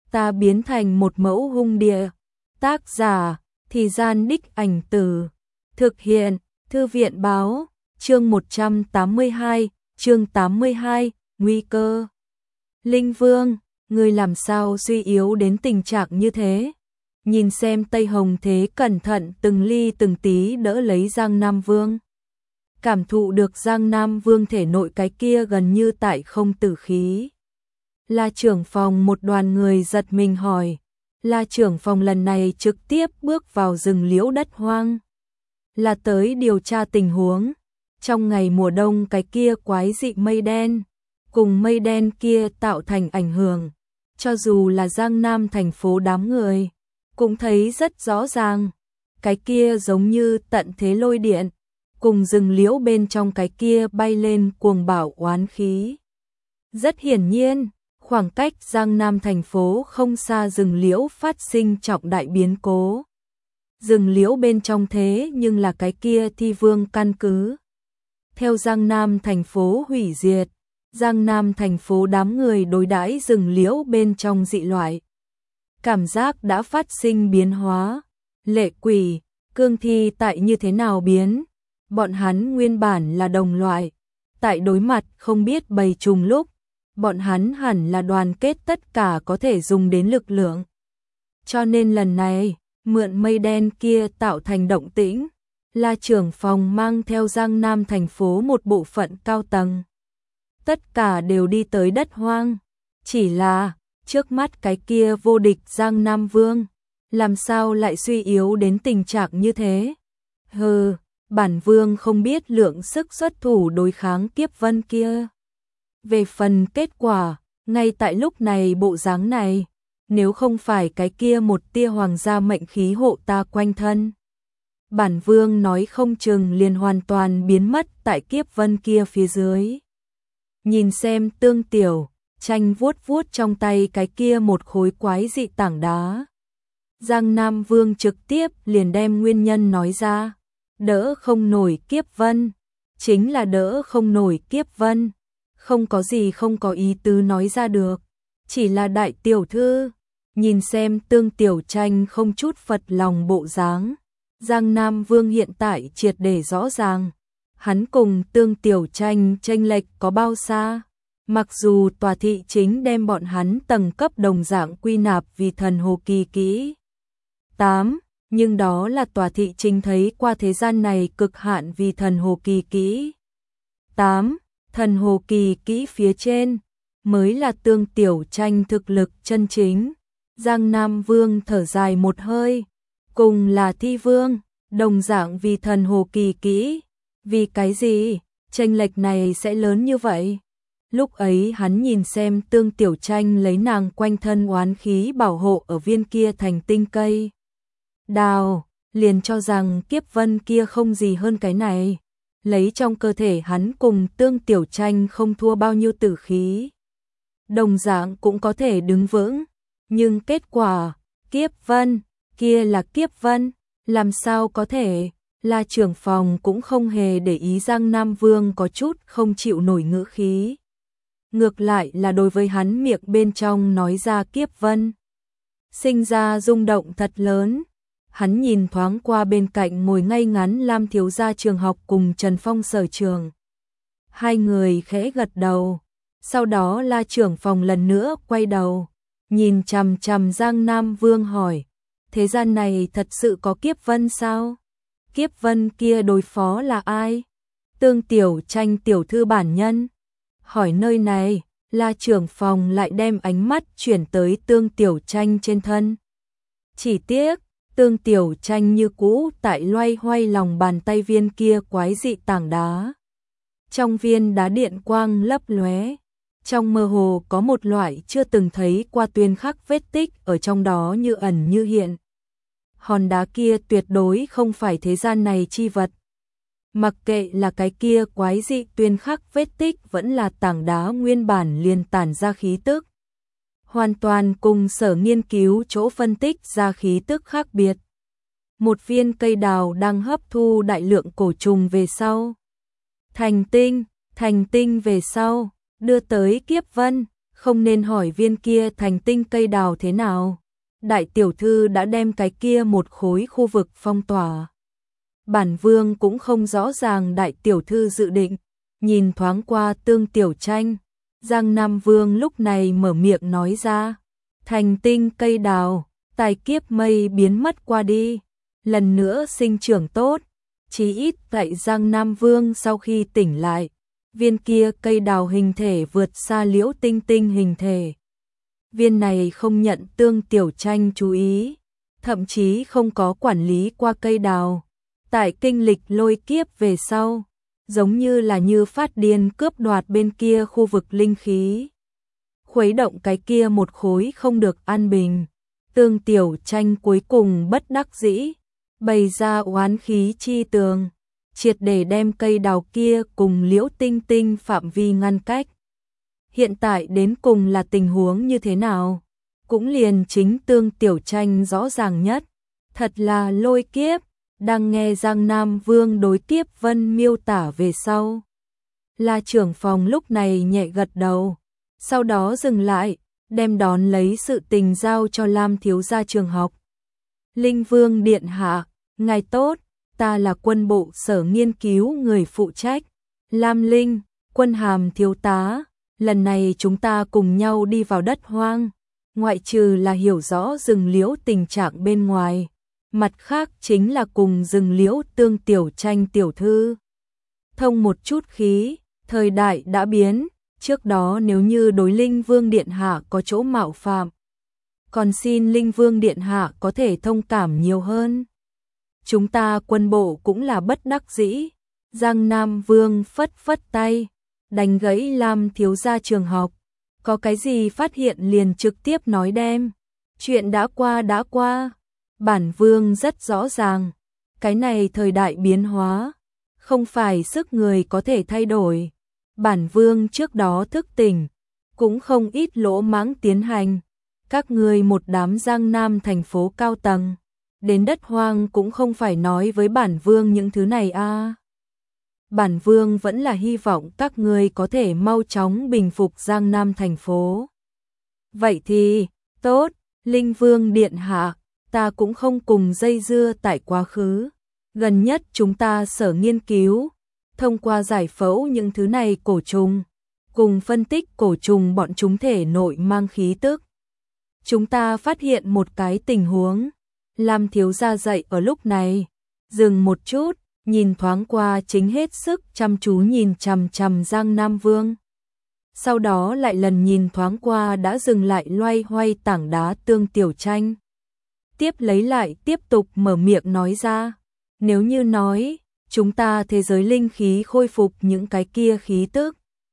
ta biến thành một mẫu hung địa. Tác giả, Thì Gian Đích Ảnh Từ. Thực hiện, Thư viện Báo. Chương 182, chương 82, Nguy cơ. Linh Vương, ngươi làm sao suy yếu đến tình trạng như thế? Nhìn xem Tây Hồng Thế cẩn thận từng ly từng tí đỡ lấy Giang Nam Vương. Cảm thụ được Giang Nam Vương thể nội cái kia gần như tại không tử khí. La trưởng phòng một đoàn người giật mình hỏi. La trưởng phòng lần này trực tiếp bước vào rừng liễu đất hoang. Là tới điều tra tình huống. Trong ngày mùa đông cái kia quái dị mây đen, cùng mây đen kia tạo thành ảnh hưởng. Cho dù là Giang Nam thành phố đám người, cũng thấy rất rõ ràng. Cái kia giống như tận thế lôi điện, cùng rừng liễu bên trong cái kia bay lên cuồng bạo oán khí. Rất hiển nhiên, khoảng cách Giang Nam thành phố không xa rừng liễu phát sinh trọng đại biến cố. Rừng liễu bên trong thế nhưng là cái kia Thi Vương căn cứ. Theo Giang Nam thành phố hủy diệt, Giang Nam thành phố đám người đối đãi rừng liễu bên trong dị loại. Cảm giác đã phát sinh biến hóa. Lệ quỷ, cương thi tại như thế nào biến? Bọn hắn nguyên bản là đồng loại. Tại đối mặt không biết bầy trùng lúc, bọn hắn hẳn là đoàn kết tất cả có thể dùng đến lực lượng. Cho nên lần này, mượn mây đen kia tạo thành động tĩnh. La trưởng phòng mang theo Giang Nam thành phố một bộ phận cao tầng. Tất cả đều đi tới đất hoang. Chỉ là, trước mắt cái kia vô địch Giang Nam Vương, làm sao lại suy yếu đến tình trạng như thế? Hừ, bản vương không biết lượng sức xuất thủ đối kháng Kiếp Vân kia. Về phần kết quả, ngay tại lúc này bộ dáng này, nếu không phải cái kia một tia hoàng gia mệnh khí hộ ta quanh thân, bản vương nói không chừng liền hoàn toàn biến mất tại Kiếp Vân kia phía dưới. Nhìn xem Tương Tiểu Tranh vuốt vuốt trong tay cái kia một khối quái dị tảng đá. Giang Nam Vương trực tiếp liền đem nguyên nhân nói ra. Đỡ không nổi Kiếp Vân, chính là đỡ không nổi Kiếp Vân. Không có gì không có ý tứ nói ra được. Chỉ là đại tiểu thư. Nhìn xem Tương Tiểu Tranh không chút phật lòng bộ dáng. Giang Nam Vương hiện tại triệt để rõ ràng. Hắn cùng Tương Tiểu Tranh chênh lệch có bao xa. Mặc dù tòa thị chính đem bọn hắn tầng cấp đồng dạng quy nạp vì thần hồ kỳ kỹ 8, nhưng đó là tòa thị chính thấy qua thế gian này cực hạn vì thần hồ kỳ kỹ 8, thần hồ kỳ kỹ phía trên mới là Tương Tiểu Tranh thực lực chân chính. Giang Nam Vương thở dài một hơi, cùng là Thi Vương, đồng dạng vì thần hồ kỳ kỹ, vì cái gì chênh lệch này sẽ lớn như vậy? Lúc ấy hắn nhìn xem Tương Tiểu Tranh lấy nàng quanh thân oán khí bảo hộ ở viên kia thành tinh cây đào, liền cho rằng Kiếp Vân kia không gì hơn cái này. Lấy trong cơ thể hắn cùng Tương Tiểu Tranh không thua bao nhiêu tử khí. Đồng dạng cũng có thể đứng vững. Nhưng kết quả, Kiếp Vân, kia là Kiếp Vân, làm sao có thể? La trưởng phòng cũng không hề để ý Giang Nam Vương có chút không chịu nổi ngữ khí. Ngược lại là đối với hắn miệng bên trong nói ra Kiếp Vân, sinh ra rung động thật lớn. Hắn nhìn thoáng qua bên cạnh ngồi ngay ngắn Lam thiếu gia Trường Học cùng Trần Phong sở trường. Hai người khẽ gật đầu. Sau đó La trưởng phòng lần nữa quay đầu, nhìn chằm chằm Giang Nam Vương hỏi, thế gian này thật sự có Kiếp Vân sao? Kiếp Vân kia đối phó là ai? Tương Tiểu Tranh tiểu thư bản nhân. Hỏi nơi này, La trưởng phòng lại đem ánh mắt chuyển tới Tương Tiểu Tranh trên thân. Chỉ tiếc, Tương Tiểu Tranh như cũ tại loay hoay lòng bàn tay viên kia quái dị tảng đá. Trong viên đá điện quang lấp lóe, trong mơ hồ có một loại chưa từng thấy qua tuyên khắc vết tích ở trong đó như ẩn như hiện. Hòn đá kia tuyệt đối không phải thế gian này chi vật. Mặc kệ là cái kia quái dị tuyên khắc vết tích vẫn là tảng đá nguyên bản liền tản ra khí tức. Hoàn toàn cùng sở nghiên cứu chỗ phân tích ra khí tức khác biệt. Một viên cây đào đang hấp thu đại lượng cổ trùng về sau. Thành tinh về sau, đưa tới Kiếp Vân, không nên hỏi viên kia thành tinh cây đào thế nào. Đại tiểu thư đã đem cái kia một khối khu vực phong tỏa. Bản vương cũng không rõ ràng đại tiểu thư dự định, nhìn thoáng qua Tương Tiểu Tranh, Giang Nam Vương lúc này mở miệng nói ra, thành tinh cây đào, tài kiếp mây biến mất qua đi, lần nữa sinh trưởng tốt, chí ít tại Giang Nam Vương sau khi tỉnh lại, viên kia cây đào hình thể vượt xa Liễu Tinh Tinh hình thể. Viên này không nhận Tương Tiểu Tranh chú ý, thậm chí không có quản lý qua cây đào. Tại kinh lịch lôi kiếp về sau, giống như là như phát điên cướp đoạt bên kia khu vực linh khí. Khuấy động cái kia một khối không được an bình. Tương Tiểu Tranh cuối cùng bất đắc dĩ, bày ra oán khí chi tường, triệt để đem cây đào kia cùng Liễu Tinh Tinh phạm vi ngăn cách. Hiện tại đến cùng là tình huống như thế nào? Cũng liền chính Tương Tiểu Tranh rõ ràng nhất. Thật là lôi kiếp, đang nghe Giang Nam Vương đối Kiếp Vân miêu tả về sau. La trưởng phòng lúc này nhẹ gật đầu, sau đó dừng lại, đem đón lấy sự tình giao cho Lam thiếu gia trường học. Linh Vương điện hạ, ngài tốt, ta là quân bộ sở nghiên cứu người phụ trách. Lam Linh, quân hàm thiếu tá, lần này chúng ta cùng nhau đi vào đất hoang, ngoại trừ là hiểu rõ rừng liễu tình trạng bên ngoài, mặt khác chính là cùng rừng liễu Tương Tiểu Tranh tiểu thư thông một chút khí. Thời đại đã biến, trước đó nếu như đối Linh Vương điện hạ có chỗ mạo phạm, còn xin Linh Vương điện hạ có thể thông cảm nhiều hơn. Chúng ta quân bộ cũng là bất đắc dĩ. Giang Nam Vương phất phất tay, đánh gãy Lam thiếu gia trường học, có cái gì phát hiện liền trực tiếp nói đem. Chuyện đã qua, bản vương rất rõ ràng, cái này thời đại biến hóa, không phải sức người có thể thay đổi. Bản vương trước đó thức tỉnh, cũng không ít lỗ mãng tiến hành. Các người một đám Giang Nam thành phố cao tầng, đến đất hoang cũng không phải nói với bản vương những thứ này a. Bản vương vẫn là hy vọng các người có thể mau chóng bình phục Giang Nam thành phố. Vậy thì, tốt, Linh Vương điện hạ, ta cũng không cùng dây dưa tại quá khứ. Gần nhất chúng ta sở nghiên cứu, thông qua giải phẫu những thứ này cổ trùng, cùng phân tích cổ trùng bọn chúng thể nội mang khí tức. Chúng ta phát hiện một cái tình huống, Lam thiếu gia dậy ở lúc này, dừng một chút, nhìn thoáng qua chính hết sức chăm chú nhìn chằm chằm Giang Nam Vương. Sau đó lại lần nhìn thoáng qua đã dừng lại loay hoay tảng đá Tương Tiểu Tranh. Tiếp lấy lại tiếp tục mở miệng nói ra, nếu như nói, chúng ta thế giới linh khí khôi phục những cái kia khí tức,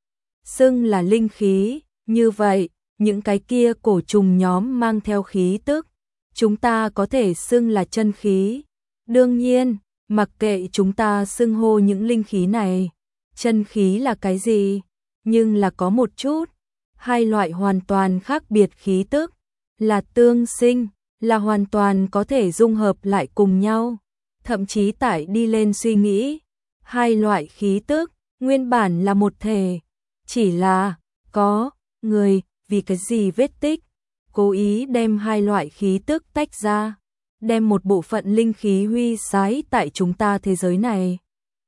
xưng là linh khí, như vậy, những cái kia cổ trùng nhóm mang theo khí tức, chúng ta có thể xưng là chân khí. Đương nhiên, mặc kệ chúng ta xưng hô những linh khí này, chân khí là cái gì, nhưng là có một chút, hai loại hoàn toàn khác biệt khí tức, là tương sinh, là hoàn toàn có thể dung hợp lại cùng nhau. Thậm chí tại đi lên suy nghĩ, hai loại khí tức, nguyên bản là một thể, chỉ là, có, người, vì cái gì vết tích, cố ý đem hai loại khí tức tách ra, đem một bộ phận linh khí huy sái tại chúng ta thế giới này,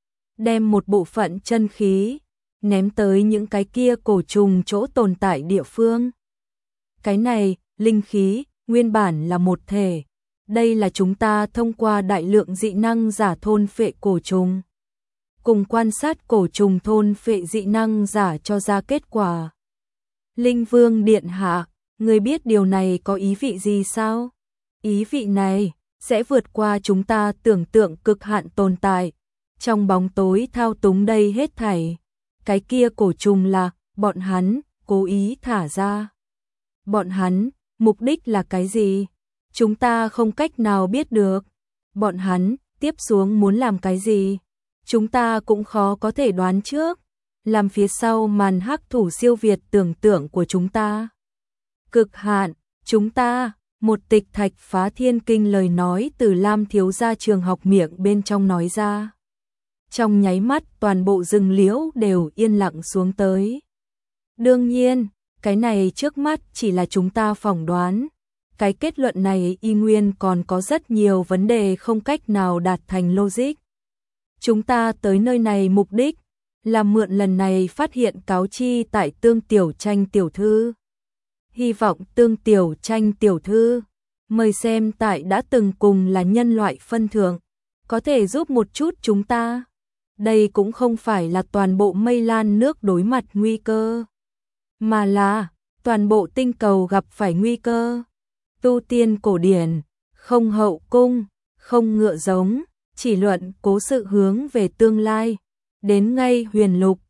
đem một bộ phận chân khí, ném tới những cái kia cổ trùng chỗ tồn tại địa phương. Cái này, linh khí, nguyên bản là một thể. Đây là chúng ta thông qua đại lượng dị năng giả thôn phệ cổ trùng, cùng quan sát cổ trùng thôn phệ dị năng giả cho ra kết quả. Linh Vương điện hạ, người biết điều này có ý vị gì sao? Ý vị này sẽ vượt qua chúng ta tưởng tượng cực hạn tồn tại, trong bóng tối thao túng đây hết thảy. Cái kia cổ trùng là bọn hắn cố ý thả ra. Bọn hắn, mục đích là cái gì? Chúng ta không cách nào biết được. Bọn hắn tiếp xuống muốn làm cái gì? Chúng ta cũng khó có thể đoán trước. Làm phía sau màn hắc thủ siêu việt tưởng tượng của chúng ta. Cực hạn, chúng ta, một tịch thạch phá thiên kinh lời nói từ Lam thiếu gia trường học miệng bên trong nói ra. Trong nháy mắt toàn bộ rừng liễu đều yên lặng xuống tới. Đương nhiên, Cái này trước mắt chỉ là chúng ta phỏng đoán. Cái kết luận này y nguyên còn có rất nhiều vấn đề không cách nào đạt thành logic. Chúng ta tới nơi này mục đích là mượn lần này phát hiện cáo chi tại Tương Tiểu Tranh tiểu thư. Hy vọng Tương Tiểu Tranh tiểu thư mời xem tại đã từng cùng là nhân loại phân thượng, có thể giúp một chút chúng ta. Đây cũng không phải là toàn bộ Mây Lan nước đối mặt nguy cơ, mà là toàn bộ tinh cầu gặp phải nguy cơ. Tu tiên cổ điển, không hậu cung, không ngựa giống, chỉ luận cố sự hướng về tương lai. Đến ngay huyền lục,